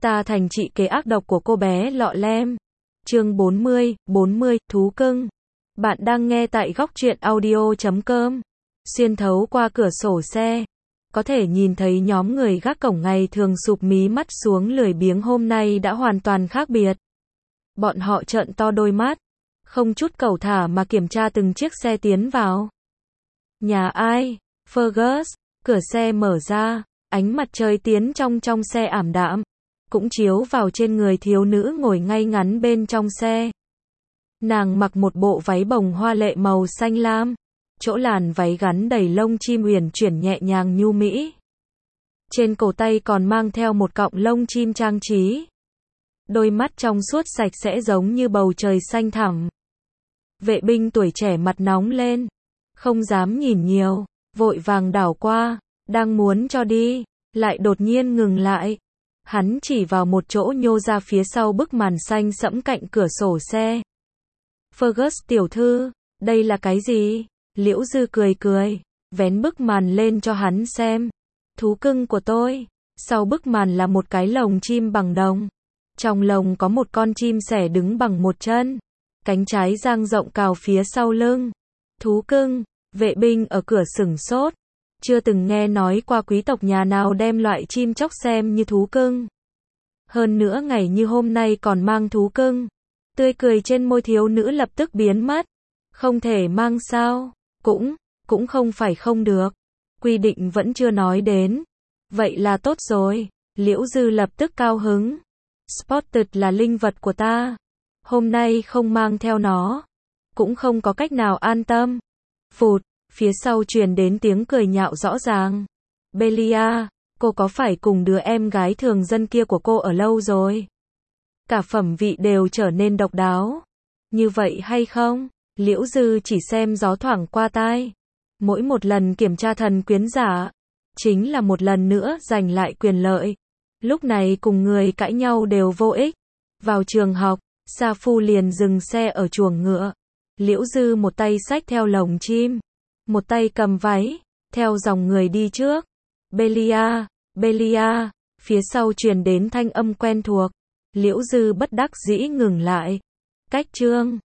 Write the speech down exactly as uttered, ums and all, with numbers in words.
Ta thành chị kế ác độc của cô bé lọ lem. Chương bốn mươi, bốn mươi, thú cưng. Bạn đang nghe tại góc truyện audio chấm com. Xuyên thấu qua cửa sổ xe, có thể nhìn thấy nhóm người gác cổng ngày thường sụp mí mắt xuống lười biếng hôm nay đã hoàn toàn khác biệt. Bọn họ trợn to đôi mắt, không chút cẩu thả mà kiểm tra từng chiếc xe tiến vào. Nhà ai? Fergus. Cửa xe mở ra, ánh mặt trời tiến trong trong xe ảm đạm, cũng chiếu vào trên người thiếu nữ ngồi ngay ngắn bên trong xe. Nàng mặc một bộ váy bồng hoa lệ màu xanh lam, chỗ làn váy gắn đầy lông chim uyển chuyển nhẹ nhàng nhu mỹ. Trên cổ tay còn mang theo một cọng lông chim trang trí. Đôi mắt trong suốt sạch sẽ giống như bầu trời xanh thẳm. Vệ binh tuổi trẻ mặt nóng lên, không dám nhìn nhiều, vội vàng đảo qua, đang muốn cho đi, lại đột nhiên ngừng lại. Hắn chỉ vào một chỗ nhô ra phía sau bức màn xanh sẫm cạnh cửa sổ xe. Fergus tiểu thư, đây là cái gì? Liễu Dư cười cười, vén bức màn lên cho hắn xem. Thú cưng của tôi. Sau bức màn là một cái lồng chim bằng đồng. Trong lồng có một con chim sẻ đứng bằng một chân, cánh trái dang rộng cào phía sau lưng. Thú cưng. Vệ binh ở cửa sửng sốt, chưa từng nghe nói qua quý tộc nhà nào đem loại chim chóc xem như thú cưng. Hơn nữa ngày như hôm nay còn mang thú cưng. Tươi cười trên môi thiếu nữ lập tức biến mất. Không thể mang sao? Cũng, cũng không phải không được. Quy định vẫn chưa nói đến. Vậy là tốt rồi. Liễu Dư lập tức cao hứng. Spotted là linh vật của ta. Hôm nay không mang theo nó, cũng không có cách nào an tâm. Phụt, phía sau truyền đến tiếng cười nhạo rõ ràng. Belia, cô có phải cùng đứa em gái thường dân kia của cô ở lâu rồi? Cả phẩm vị đều trở nên độc đáo. Như vậy hay không? Liễu Dư chỉ xem gió thoảng qua tai. Mỗi một lần kiểm tra thần quyến giả, chính là một lần nữa giành lại quyền lợi. Lúc này cùng người cãi nhau đều vô ích. Vào trường học, Sa Phu liền dừng xe ở chuồng ngựa. Liễu Dư một tay xách theo lồng chim, một tay cầm váy, theo dòng người đi trước. Belia, Belia, phía sau truyền đến thanh âm quen thuộc. Liễu Dư bất đắc dĩ ngừng lại. Cách chương